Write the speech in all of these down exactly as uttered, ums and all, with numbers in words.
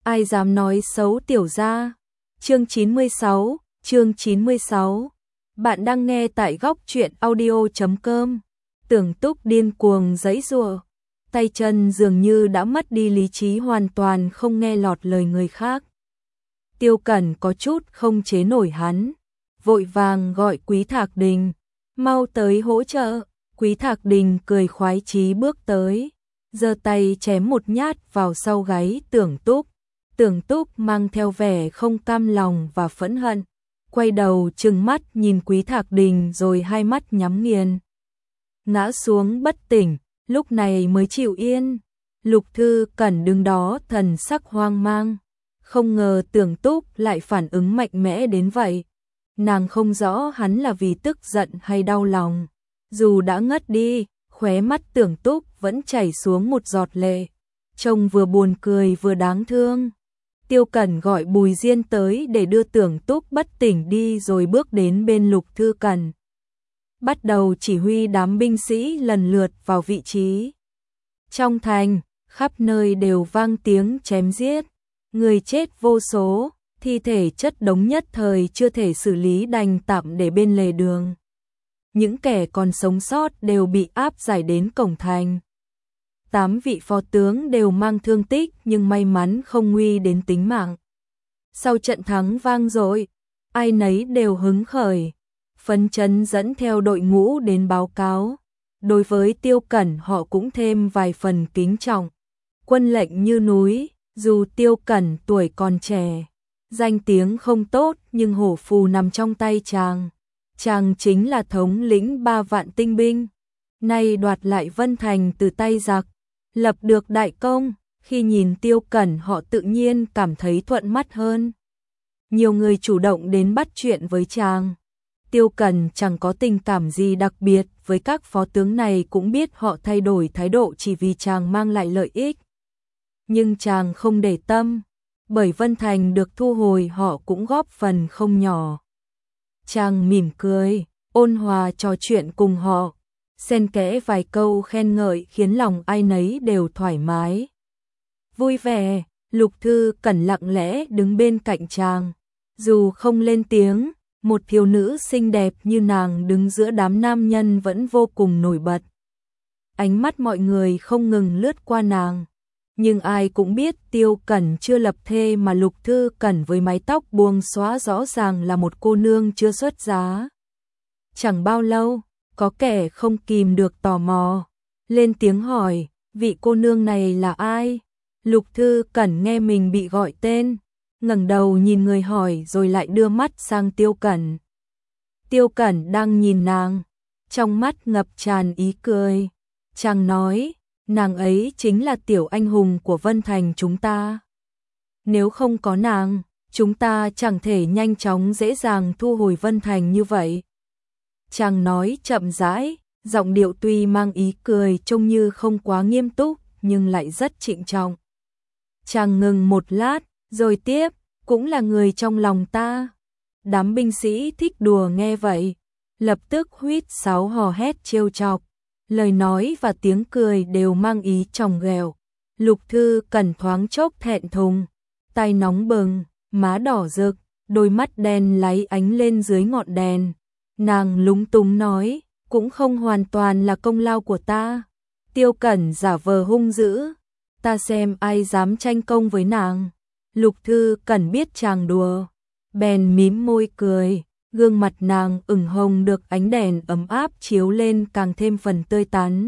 ai dám nói xấu tiểu gia. Chương chín mươi sáu, chương chín mươi sáu. Bạn đang nghe tại góc truyện audio chấm com. Tưởng Túc điên cuồng giãy giụa, tay chân dường như đã mất đi lý trí, hoàn toàn không nghe lọt lời người khác. Tiêu Cẩn có chút không chế nổi hắn, vội vàng gọi Quý Thạc Đình, mau tới hỗ trợ. Quý Thạc Đình cười khoái chí bước tới, giơ tay chém một nhát vào sau gáy Tưởng Túc. Tưởng Túc mang theo vẻ không cam lòng và phẫn hận, quay đầu trừng mắt nhìn Quý Thạc Đình rồi hai mắt nhắm nghiền, ngã xuống bất tỉnh, lúc này mới chịu yên. Lục Thư Cẩn đứng đó thần sắc hoang mang, không ngờ Tưởng Túc lại phản ứng mạnh mẽ đến vậy. Nàng không rõ hắn là vì tức giận hay đau lòng. Dù đã ngất đi, khóe mắt Tưởng Túc vẫn chảy xuống một giọt lệ, trông vừa buồn cười vừa đáng thương. Tiêu Cẩn gọi Bùi Diên tới để đưa Tưởng Túc bất tỉnh đi, rồi bước đến bên Lục Thư Cẩn, bắt đầu chỉ huy đám binh sĩ lần lượt vào vị trí. Trong thành, khắp nơi đều vang tiếng chém giết, người chết vô số, thi thể chất đống nhất thời chưa thể xử lý đành tạm để bên lề đường. Những kẻ còn sống sót đều bị áp giải đến cổng thành. Tám vị phó tướng đều mang thương tích nhưng may mắn không nguy đến tính mạng. Sau trận thắng vang dội, ai nấy đều hứng khởi, phấn chấn dẫn theo đội ngũ đến báo cáo. Đối với Tiêu Cẩn họ cũng thêm vài phần kính trọng. Quân lệnh như núi, dù Tiêu Cẩn tuổi còn trẻ, danh tiếng không tốt, nhưng hổ phù nằm trong tay chàng. Chàng chính là thống lĩnh ba vạn tinh binh, nay đoạt lại Vân Thành từ tay giặc, lập được đại công. Khi nhìn Tiêu Cẩn họ tự nhiên cảm thấy thuận mắt hơn. Nhiều người chủ động đến bắt chuyện với chàng. Tiêu Cẩn chẳng có tình cảm gì đặc biệt với các phó tướng này, cũng biết họ thay đổi thái độ chỉ vì chàng mang lại lợi ích. Nhưng chàng không để tâm, bởi Vân Thành được thu hồi họ cũng góp phần không nhỏ. Chàng mỉm cười, ôn hòa trò chuyện cùng họ, xen kẽ vài câu khen ngợi khiến lòng ai nấy đều thoải mái, vui vẻ. Lục Thư Cẩn lặng lẽ đứng bên cạnh chàng, dù không lên tiếng, một thiếu nữ xinh đẹp như nàng đứng giữa đám nam nhân vẫn vô cùng nổi bật. Ánh mắt mọi người không ngừng lướt qua nàng, nhưng ai cũng biết Tiêu Cẩn chưa lập thê, mà Lục Thư Cẩn với mái tóc buông xõa rõ ràng là một cô nương chưa xuất giá. Chẳng bao lâu, có kẻ không kìm được tò mò, lên tiếng hỏi, vị cô nương này là ai? Lục Thư Cẩn nghe mình bị gọi tên, ngẩng đầu nhìn người hỏi rồi lại đưa mắt sang Tiêu Cẩn. Tiêu Cẩn đang nhìn nàng, trong mắt ngập tràn ý cười. Chàng nói, nàng ấy chính là tiểu anh hùng của Vân Thành chúng ta. Nếu không có nàng, chúng ta chẳng thể nhanh chóng dễ dàng thu hồi Vân Thành như vậy. Chàng nói chậm rãi, giọng điệu tuy mang ý cười, trông như không quá nghiêm túc nhưng lại rất trịnh trọng. Chàng ngừng một lát, rồi tiếp, cũng là người trong lòng ta. Đám binh sĩ thích đùa nghe vậy, lập tức huýt sáo hò hét trêu chọc. Lời nói và tiếng cười đều mang ý chòng ghẹo. Lục Thư Cẩn thoáng chốc thẹn thùng, tay nóng bừng, má đỏ rực, đôi mắt đen láy ánh lên dưới ngọn đèn. Nàng lúng túng nói, cũng không hoàn toàn là công lao của ta. Tiêu Cẩn giả vờ hung dữ, ta xem ai dám tranh công với nàng. Lục Thư Cẩn biết chàng đùa, bèn mím môi cười, gương mặt nàng ửng hồng được ánh đèn ấm áp chiếu lên càng thêm phần tươi tắn.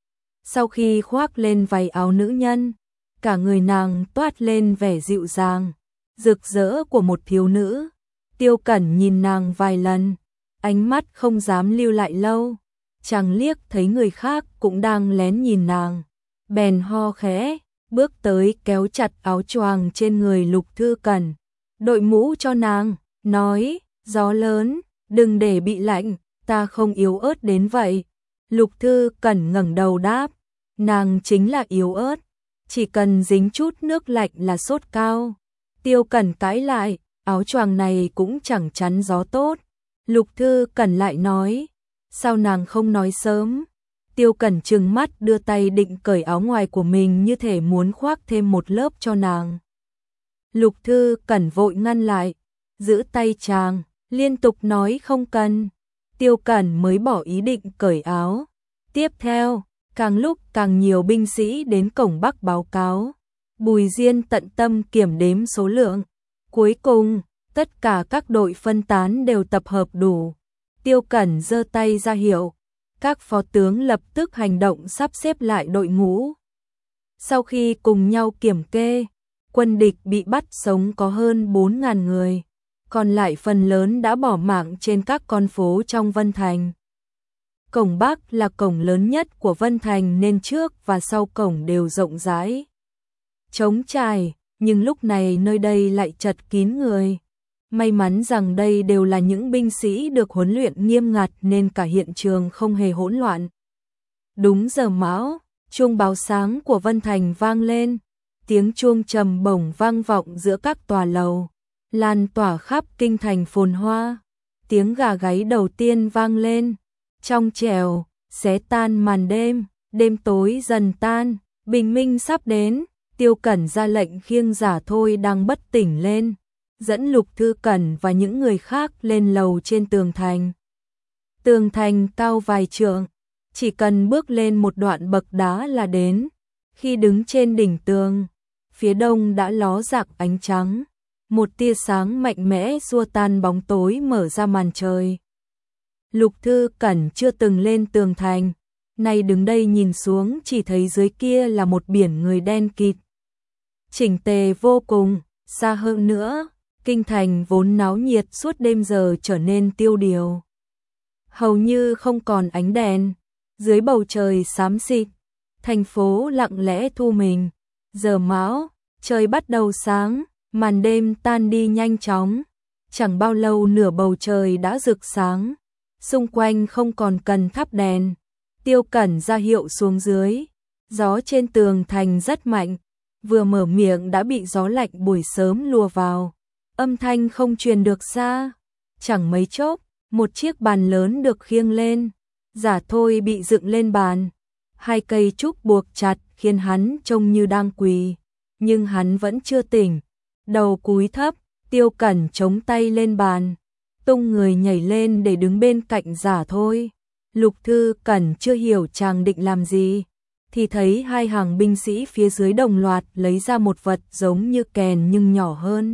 Sau khi khoác lên váy áo nữ nhân, cả người nàng toát lên vẻ dịu dàng, rực rỡ của một thiếu nữ. Tiêu Cẩn nhìn nàng vài lần, ánh mắt không dám lưu lại lâu. Chàng liếc thấy người khác cũng đang lén nhìn nàng, bèn ho khẽ, bước tới kéo chặt áo choàng trên người Lục Thư Cẩn, đội mũ cho nàng, nói, gió lớn, đừng để bị lạnh, ta không yếu ớt đến vậy. Lục Thư Cẩn ngẩng đầu đáp, nàng chính là yếu ớt, chỉ cần dính chút nước lạnh là sốt cao. Tiêu Cẩn cãi lại, áo choàng này cũng chẳng chắn gió tốt. Lục Thư Cẩn lại nói, sao nàng không nói sớm? Tiêu Cẩn trừng mắt đưa tay định cởi áo ngoài của mình như thể muốn khoác thêm một lớp cho nàng. Lục Thư Cẩn vội ngăn lại, giữ tay chàng, liên tục nói không cần. Tiêu Cẩn mới bỏ ý định cởi áo. Tiếp theo, càng lúc càng nhiều binh sĩ đến cổng Bắc báo cáo. Bùi Diên tận tâm kiểm đếm số lượng. Cuối cùng, tất cả các đội phân tán đều tập hợp đủ. Tiêu Cẩn giơ tay ra hiệu. Các phó tướng lập tức hành động sắp xếp lại đội ngũ. Sau khi cùng nhau kiểm kê, quân địch bị bắt sống có hơn bốn nghìn người, còn lại phần lớn đã bỏ mạng trên các con phố trong Vân Thành. Cổng Bắc là cổng lớn nhất của Vân Thành nên trước và sau cổng đều rộng rãi, trống trải, nhưng lúc này nơi đây lại chật kín người. May mắn rằng đây đều là những binh sĩ được huấn luyện nghiêm ngặt nên cả hiện trường không hề hỗn loạn. Đúng giờ mão, chuông báo sáng của Vân Thành vang lên, tiếng chuông trầm bổng vang vọng giữa các tòa lầu, lan tỏa khắp kinh thành phồn hoa. Tiếng gà gáy đầu tiên vang lên, trong trẻo, xé tan màn đêm, đêm tối dần tan, bình minh sắp đến. Tiêu Cẩn ra lệnh khiêng Giả Thôi đang bất tỉnh lên, dẫn Lục Thư Cẩn và những người khác lên lầu trên tường thành. Tường thành cao vài trượng, chỉ cần bước lên một đoạn bậc đá là đến. Khi đứng trên đỉnh tường, phía đông đã ló rạng ánh trắng, một tia sáng mạnh mẽ xua tan bóng tối mở ra màn trời. Lục Thư Cẩn chưa từng lên tường thành, nay đứng đây nhìn xuống chỉ thấy dưới kia là một biển người đen kịt. Chỉnh tề vô cùng, xa hơn nữa, kinh thành vốn náo nhiệt suốt đêm giờ trở nên tiêu điều. Hầu như không còn ánh đèn, dưới bầu trời xám xịt, thành phố lặng lẽ thu mình. Giờ mão, trời bắt đầu sáng, màn đêm tan đi nhanh chóng, chẳng bao lâu nửa bầu trời đã rực sáng, xung quanh không còn cần thắp đèn. Tiêu Cẩn ra hiệu xuống dưới, gió trên tường thành rất mạnh, vừa mở miệng đã bị gió lạnh buổi sớm lùa vào, âm thanh không truyền được xa. Chẳng mấy chốc, một chiếc bàn lớn được khiêng lên, Giả Thôi bị dựng lên bàn, hai cây trúc buộc chặt khiến hắn trông như đang quỳ, nhưng hắn vẫn chưa tỉnh, đầu cúi thấp. Tiêu Cẩn chống tay lên bàn, tung người nhảy lên để đứng bên cạnh Giả Thôi. Lục Thư Cẩn chưa hiểu chàng định làm gì, thì thấy hai hàng binh sĩ phía dưới đồng loạt lấy ra một vật giống như kèn nhưng nhỏ hơn.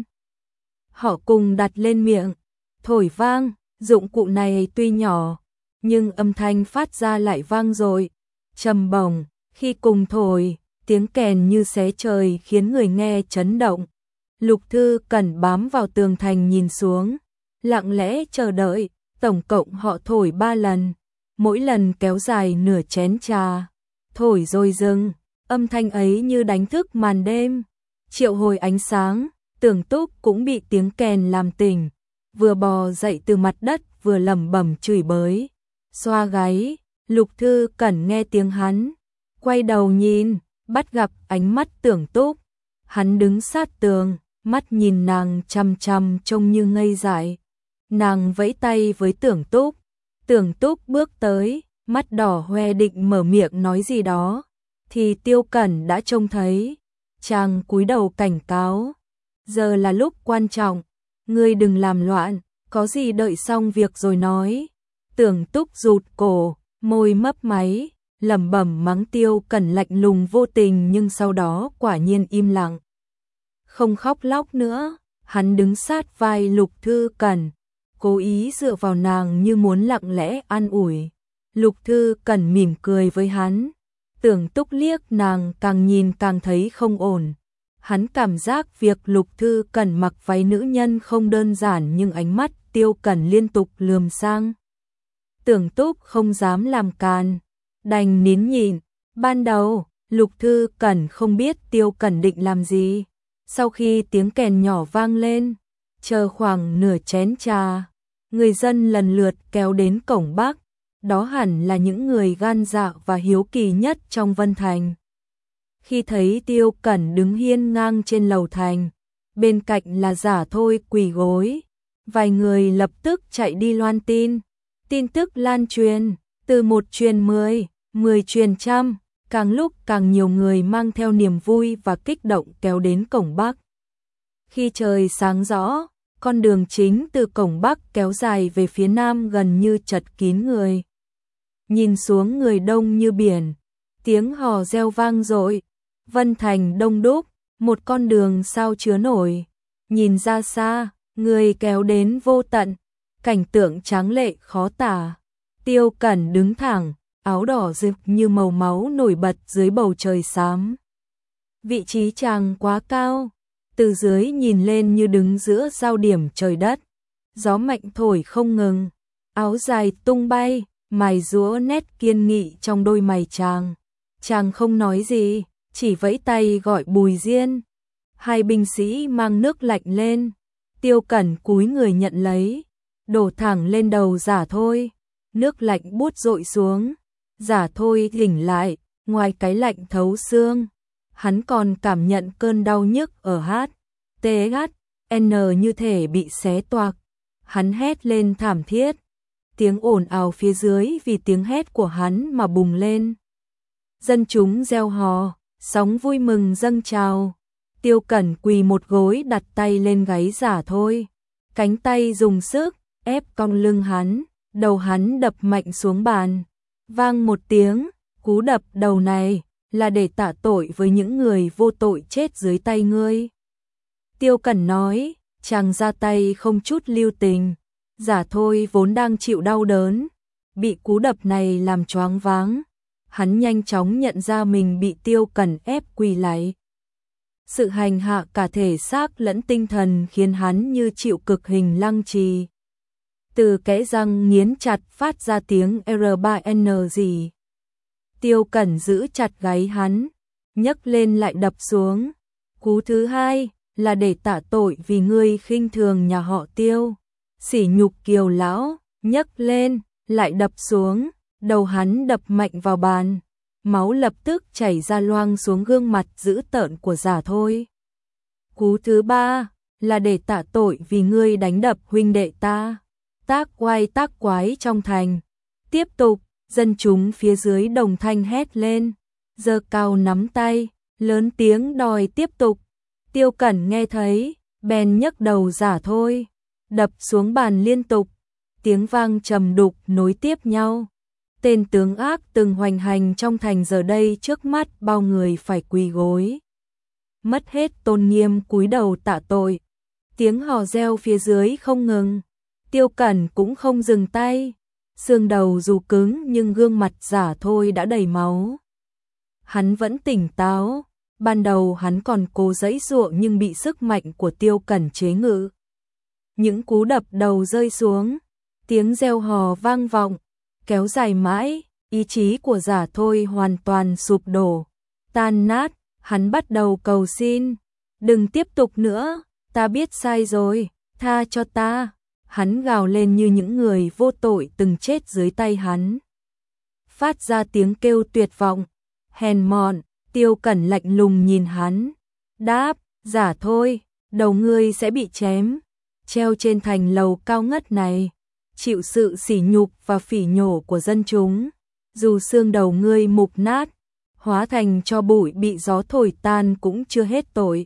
Họ cùng đặt lên miệng, thổi vang. Dụng cụ này tuy nhỏ, nhưng âm thanh phát ra lại vang dội, trầm bổng. Khi cùng thổi, tiếng kèn như xé trời khiến người nghe chấn động. Lục Thư Cẩn bám vào tường thành nhìn xuống, lặng lẽ chờ đợi. Tổng cộng họ thổi ba lần, mỗi lần kéo dài nửa chén trà. Thổi rồi dừng, âm thanh ấy như đánh thức màn đêm, triệu hồi ánh sáng. Tưởng Túc cũng bị tiếng kèn làm tỉnh, vừa bò dậy từ mặt đất vừa lẩm bẩm chửi bới, xoa gáy. Lục Thư Cẩn nghe tiếng hắn, quay đầu nhìn, bắt gặp ánh mắt Tưởng Túc. Hắn đứng sát tường, mắt nhìn nàng chằm chằm trông như ngây dại. Nàng vẫy tay với Tưởng Túc, Tưởng Túc bước tới, mắt đỏ hoe định mở miệng nói gì đó, thì Tiêu Cẩn đã trông thấy. Chàng cúi đầu cảnh cáo, giờ là lúc quan trọng, ngươi đừng làm loạn, có gì đợi xong việc rồi nói. Tưởng Túc rụt cổ, môi mấp máy, lẩm bẩm mắng Tiêu Cẩn lạnh lùng vô tình, nhưng sau đó quả nhiên im lặng, không khóc lóc nữa. Hắn đứng sát vai Lục Thư Cẩn, cố ý dựa vào nàng như muốn lặng lẽ an ủi. Lục Thư Cẩn mỉm cười với hắn. Tưởng Túc liếc nàng càng nhìn càng thấy không ổn. Hắn cảm giác việc Lục Thư Cẩn mặc váy nữ nhân không đơn giản, nhưng ánh mắt Tiêu Cẩn liên tục lườm sang. Tưởng Túc không dám làm càn, đành nín nhịn. Ban đầu, Lục Thư Cẩn không biết Tiêu Cẩn định làm gì. Sau khi tiếng kèn nhỏ vang lên, chờ khoảng nửa chén trà, người dân lần lượt kéo đến cổng Bắc. Đó hẳn là những người gan dạ và hiếu kỳ nhất trong Vân Thành. Khi thấy Tiêu Cẩn đứng hiên ngang trên lầu thành, bên cạnh là Giả Thôi quỳ gối, vài người lập tức chạy đi loan tin. Tin tức lan truyền, từ một truyền mười, mười truyền trăm, càng lúc càng nhiều người mang theo niềm vui và kích động kéo đến cổng Bắc. Khi trời sáng rõ, con đường chính từ cổng Bắc kéo dài về phía Nam gần như chật kín người. Nhìn xuống người đông như biển, tiếng hò reo vang dội, Vân Thành đông đúc, một con đường sao chứa nổi. Nhìn ra xa, người kéo đến vô tận, cảnh tượng tráng lệ khó tả. Tiêu Cẩn đứng thẳng, áo đỏ rực như màu máu nổi bật dưới bầu trời xám. Vị trí chàng quá cao, từ dưới nhìn lên như đứng giữa giao điểm trời đất. Gió mạnh thổi không ngừng, áo dài tung bay, mài giũa nét kiên nghị trong đôi mày chàng. Chàng không nói gì, chỉ vẫy tay gọi Bùi Diên. Hai binh sĩ mang nước lạnh lên, Tiêu Cẩn cúi người nhận lấy, đổ thẳng lên đầu Giả Thôi. Nước lạnh bút dội xuống, Giả Thôi tỉnh lại, ngoài cái lạnh thấu xương, hắn còn cảm nhận cơn đau nhức ở hát, tê hát, n như thể bị xé toạc. Hắn hét lên thảm thiết, tiếng ồn ào phía dưới vì tiếng hét của hắn mà bùng lên. Dân chúng reo hò, sóng vui mừng dâng trào. Tiêu Cẩn quỳ một gối đặt tay lên gáy Giả Thôi, cánh tay dùng sức ép cong lưng hắn, đầu hắn đập mạnh xuống bàn. Vang một tiếng, cú đập đầu này là để tạ tội với những người vô tội chết dưới tay ngươi. Tiêu Cẩn nói, chàng ra tay không chút lưu tình. Giả Thôi vốn đang chịu đau đớn, bị cú đập này làm choáng váng. Hắn nhanh chóng nhận ra mình bị Tiêu Cẩn ép quỳ lại. Sự hành hạ cả thể xác lẫn tinh thần khiến hắn như chịu cực hình lăng trì. Từ kẽ răng nghiến chặt phát ra tiếng R ba N gì. Tiêu Cẩn giữ chặt gáy hắn, nhấc lên lại đập xuống. Cú thứ hai là để tạ tội vì ngươi khinh thường nhà họ Tiêu, sỉ nhục Kiều lão, nhấc lên, lại đập xuống, đầu hắn đập mạnh vào bàn. Máu lập tức chảy ra loang xuống gương mặt dữ tợn của Giả Thôi. Cú thứ ba là để tạ tội vì ngươi đánh đập huynh đệ ta, tác oai tác quái trong thành. Tiếp tục, dân chúng phía dưới đồng thanh hét lên, giơ cao nắm tay, lớn tiếng đòi tiếp tục. Tiêu Cẩn nghe thấy, bèn nhấc đầu Giả Thôi, đập xuống bàn liên tục, tiếng vang trầm đục nối tiếp nhau. Tên tướng ác từng hoành hành trong thành giờ đây trước mắt bao người phải quỳ gối, mất hết tôn nghiêm cúi đầu tạ tội. Tiếng hò reo phía dưới không ngừng, Tiêu Cẩn cũng không dừng tay. Xương đầu dù cứng nhưng gương mặt Giả Thôi đã đầy máu. Hắn vẫn tỉnh táo, ban đầu hắn còn cố giãy giụa nhưng bị sức mạnh của Tiêu Cẩn chế ngự. Những cú đập đầu rơi xuống, tiếng reo hò vang vọng, kéo dài mãi, ý chí của Giả Thôi hoàn toàn sụp đổ, tan nát. Hắn bắt đầu cầu xin, đừng tiếp tục nữa, ta biết sai rồi, tha cho ta. Hắn gào lên như những người vô tội từng chết dưới tay hắn, phát ra tiếng kêu tuyệt vọng, hèn mọn. Tiêu Cẩn lạnh lùng nhìn hắn, đáp, Giả Thôi, đầu ngươi sẽ bị chém, treo trên thành lầu cao ngất này, chịu sự sỉ nhục và phỉ nhổ của dân chúng. Dù xương đầu ngươi mục nát, hóa thành tro bụi bị gió thổi tan cũng chưa hết tội.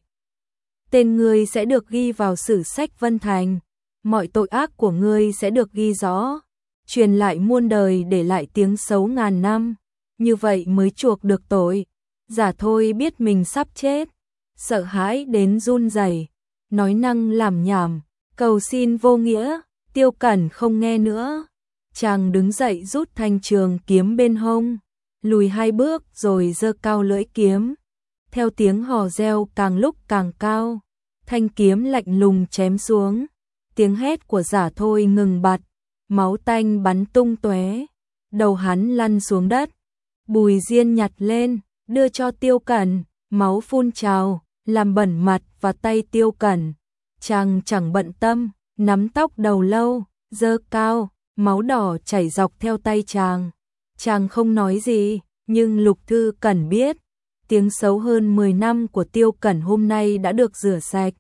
Tên ngươi sẽ được ghi vào sử sách Vân Thành, mọi tội ác của ngươi sẽ được ghi rõ, truyền lại muôn đời, để lại tiếng xấu ngàn năm, như vậy mới chuộc được tội. Giả Thôi biết mình sắp chết, sợ hãi đến run rẩy, nói năng làm nhảm, cầu xin vô nghĩa. Tiêu Cẩn không nghe nữa, chàng đứng dậy rút thanh trường kiếm bên hông, lùi hai bước rồi giơ cao lưỡi kiếm. Theo tiếng hò reo càng lúc càng cao, thanh kiếm lạnh lùng chém xuống. Tiếng hét của Giả Thôi ngừng bặt, máu tanh bắn tung tóe, đầu hắn lăn xuống đất. Bùi Diên nhặt lên, đưa cho Tiêu Cẩn, máu phun trào, làm bẩn mặt và tay Tiêu Cẩn. Chàng chẳng bận tâm, nắm tóc đầu lâu, giơ cao, máu đỏ chảy dọc theo tay chàng. Chàng không nói gì, nhưng Lục Thư Cẩn biết, tiếng xấu hơn mười năm của Tiêu Cẩn hôm nay đã được rửa sạch.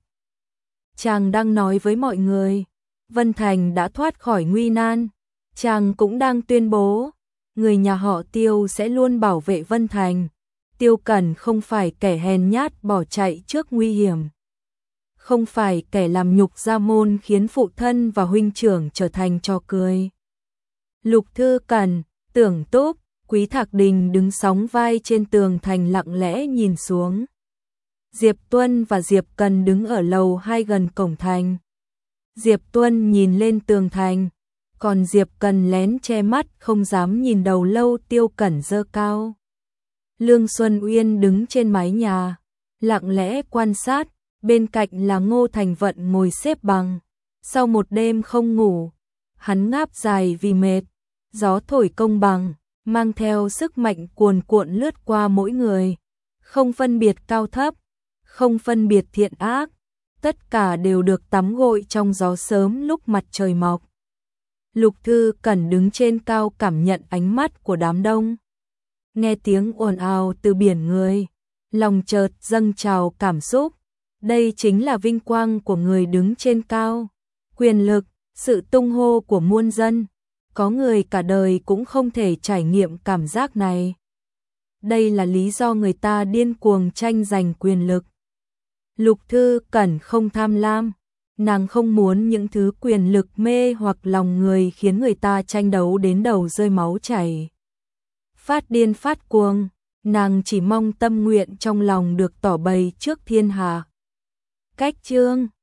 Chàng đang nói với mọi người, Vân Thành đã thoát khỏi nguy nan. Chàng cũng đang tuyên bố, người nhà họ Tiêu sẽ luôn bảo vệ Vân Thành. Tiêu Cẩn không phải kẻ hèn nhát bỏ chạy trước nguy hiểm. không phải kẻ làm nhục gia môn khiến phụ thân và huynh trưởng trở thành trò cười. Lục Thư Cẩn, Tưởng Túc, Quý Thạc Đình đứng sóng vai trên tường thành lặng lẽ nhìn xuống. Diệp Tuân và Diệp Cần đứng ở lầu hai gần cổng thành. Diệp Tuân nhìn lên tường thành, còn Diệp Cần lén che mắt không dám nhìn đầu lâu Tiêu Cẩn dơ cao. Lương Xuân Uyên đứng trên mái nhà, lặng lẽ quan sát, bên cạnh là Ngô Thành Vận ngồi xếp bằng. Sau một đêm không ngủ, hắn ngáp dài vì mệt, gió thổi công bằng, mang theo sức mạnh cuồn cuộn lướt qua mỗi người, không phân biệt cao thấp, không phân biệt thiện ác, tất cả đều được tắm gội trong gió sớm lúc mặt trời mọc. Lục Thư Cẩn đứng trên cao cảm nhận ánh mắt của đám đông. Nghe tiếng ồn ào từ biển người, lòng chợt dâng trào cảm xúc. Đây chính là vinh quang của người đứng trên cao, quyền lực, sự tung hô của muôn dân. Có người cả đời cũng không thể trải nghiệm cảm giác này. Đây là lý do người ta điên cuồng tranh giành quyền lực. Lục Thư Cẩn không tham lam, nàng không muốn những thứ quyền lực mê hoặc lòng người khiến người ta tranh đấu đến đầu rơi máu chảy. Phát điên phát cuồng, nàng chỉ mong tâm nguyện trong lòng được tỏ bày trước thiên hạ. Cách chương